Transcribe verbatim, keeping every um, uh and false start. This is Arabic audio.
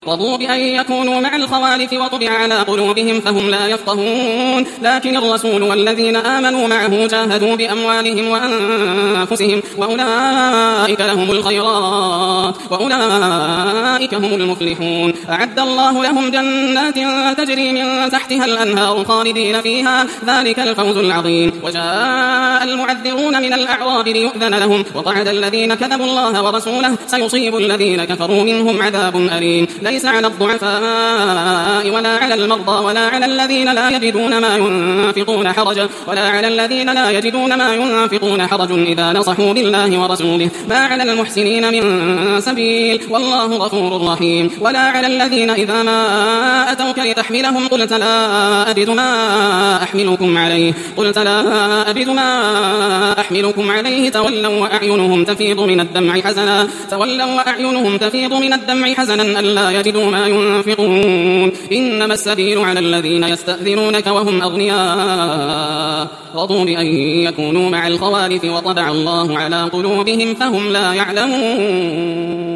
رضوا بأن يكونوا مع الخوالف وطبع على قلوبهم فهم لا يفقهون لكن الرسول والذين آمنوا معه جاهدوا بأموالهم وأنفسهم وأولئك لهم الخيرات وأولئك هم المفلحون أعد الله لهم جنات تجري من تحتها الأنهار خالدين فيها ذلك الفوز العظيم. وجاء المعذرون من الأعراب ليؤذن لهم وقعد الذين كذبوا الله ورسوله سيصيب الذين كفروا منهم عذاب أليم. ليس على الضعفاء ولا على المرضى ولا على الذين لا يجدون ما ينفقون حرج ولا على الذين لا يجدون ما ينفقون حرج إذا نصحوا لله ورسوله ما على المحسنين من سبيل والله غفور رحيم. ولا على الذين إذا ما أتوك لتحملهم قلت لا أجد ما أحملكم عليه قلت لا أجد ما أحملكم عليه تولوا وأعينهم تفيض من الدمع حزنا تولوا وأعينهم تفيض من الدمع حزنا ألا يجدوا ما ينفقون إنما السبيل على الذين يستأذنونك وهم أغنياء رضوا بأن يكونوا مع الخوالف وطبع الله على قلوبهم فهم لا يعلمون.